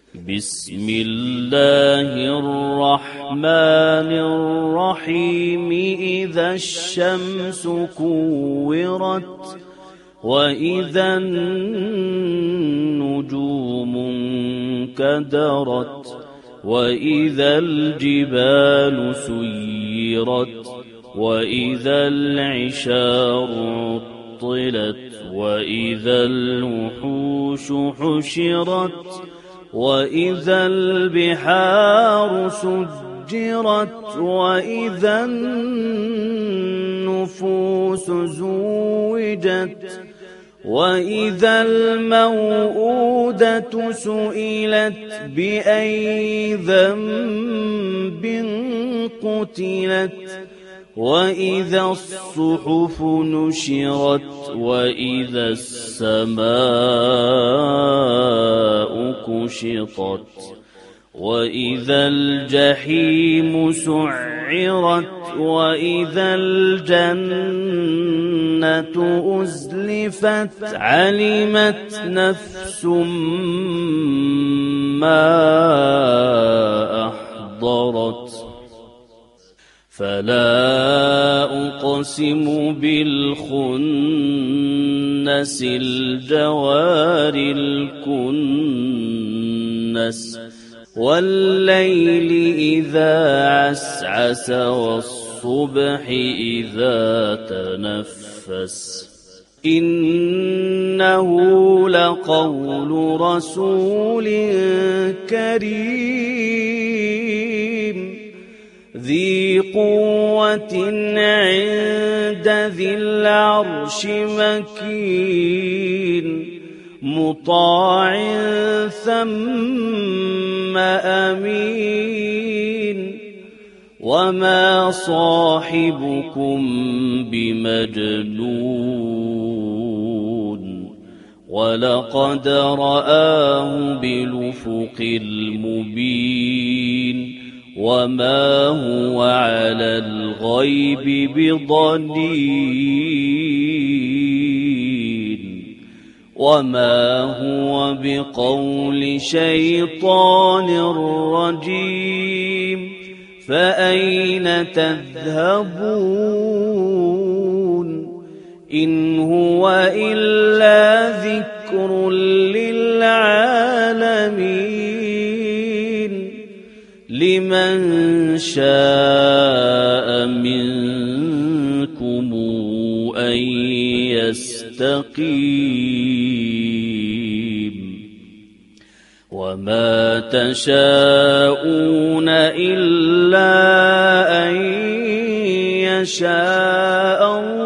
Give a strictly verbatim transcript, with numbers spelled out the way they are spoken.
بسم الله الرحمن الرحيم إذا الشمس كورت وإذا النجوم انكدرت وإذا الجبال سيرت وإذا العشار عطلت وإذا الوحوش حشرت وإذا البحار سجرت وإذا النفوس زوجت وإذا الموءودة سئلت بأي ذنب قتلت وإذا الصحف نشرت وإذا السماء كشطت وإذا الجحيم سعرت وإذا الجنة أزلفت علمت نفس ما أحضرت فلا أقسم بالخنس الجوار الكنس والليل إذا عسعس والصبح إذا تنفس إنه لقول رسول كريم ذي قوة عند ذي العرش مكين مطاع ثم أمين وما صاحبكم بمجنون ولقد رآه بالأفق المبين وما هو على الغيب بضنين وما هو بقول شيطان رجيم فأين تذهبون إن هو إلا ذكر للعالمين لمن شاء منكم أن يستقيم وما تشاءون إلا أن يشاء الله